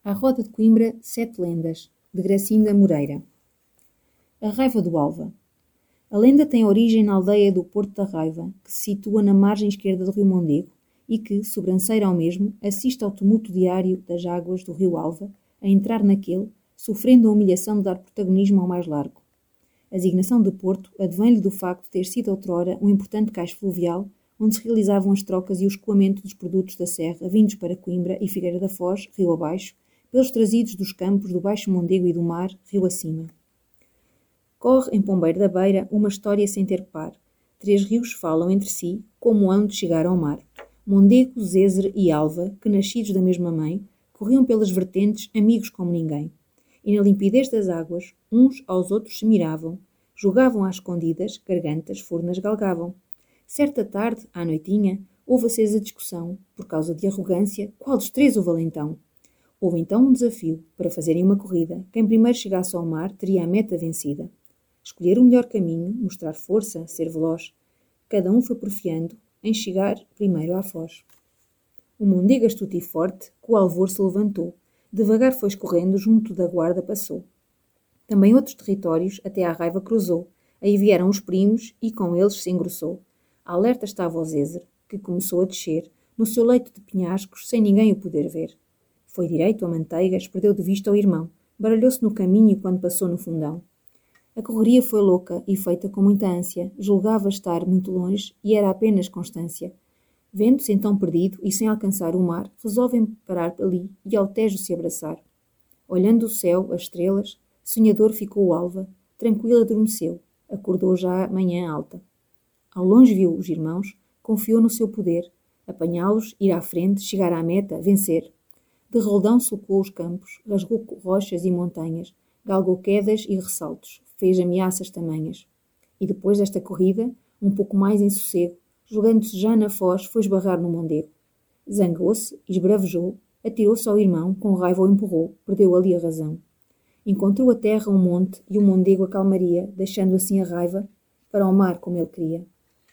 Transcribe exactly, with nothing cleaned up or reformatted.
À roda de Coimbra, sete lendas, de Gracinda Moreira. A Raiva do Alva. A lenda tem origem na aldeia do Porto da Raiva, que se situa na margem esquerda do rio Mondego e que, sobranceira ao mesmo, assiste ao tumulto diário das águas do rio Alva a entrar naquele, sofrendo a humilhação de dar protagonismo ao mais largo. A designação de Porto advém-lhe do facto de ter sido outrora um importante cais fluvial onde se realizavam as trocas e o escoamento dos produtos da serra vindos para Coimbra e Figueira da Foz, rio abaixo, pelos trazidos dos campos do Baixo Mondego e do mar, rio acima. Corre em Pombeiro da Beira uma história sem ter par. Três rios falam entre si como hão de chegar ao mar. Mondego, Zézer e Alva, que nascidos da mesma mãe, corriam pelas vertentes amigos como ninguém. E na limpidez das águas, uns aos outros se miravam, jogavam às escondidas, gargantas, furnas galgavam. Certa tarde, à noitinha, houve acesa discussão, por causa de arrogância, qual dos três o valentão. Houve então um desafio, para fazerem uma corrida. Quem primeiro chegasse ao mar teria a meta vencida. Escolher o melhor caminho, mostrar força, ser veloz. Cada um foi porfiando em chegar primeiro à foz. O Mondego astuto e forte, com o alvor se levantou. Devagar foi escorrendo, junto da guarda passou. Também outros territórios até à Raiva cruzou. Aí vieram os primos e com eles se engrossou. Alerta estava o Zézer, que começou a descer, no seu leito de penhascos, sem ninguém o poder ver. Foi direito a Manteigas, perdeu de vista o irmão. Baralhou-se no caminho quando passou no fundão. A correria foi louca e feita com muita ânsia. Julgava estar muito longe e era apenas constância. Vendo-se então perdido e sem alcançar o mar, resolvem parar ali e ao Tejo se abraçar. Olhando o céu, as estrelas, sonhador ficou o Alva, tranquilo adormeceu, acordou já a manhã alta. Ao longe viu os irmãos, confiou no seu poder, apanhá-los, ir à frente, chegar à meta, vencer. De roldão sulcou os campos, rasgou rochas e montanhas, galgou quedas e ressaltos, fez ameaças tamanhas. E depois desta corrida, um pouco mais em sossego, jogando-se já na foz, foi esbarrar no Mondego. Zangou-se, esbravejou, atirou-se ao irmão, com raiva o empurrou, perdeu ali a razão. Encontrou a terra um monte e o Mondego a calmaria, deixando assim a raiva para o mar como ele queria.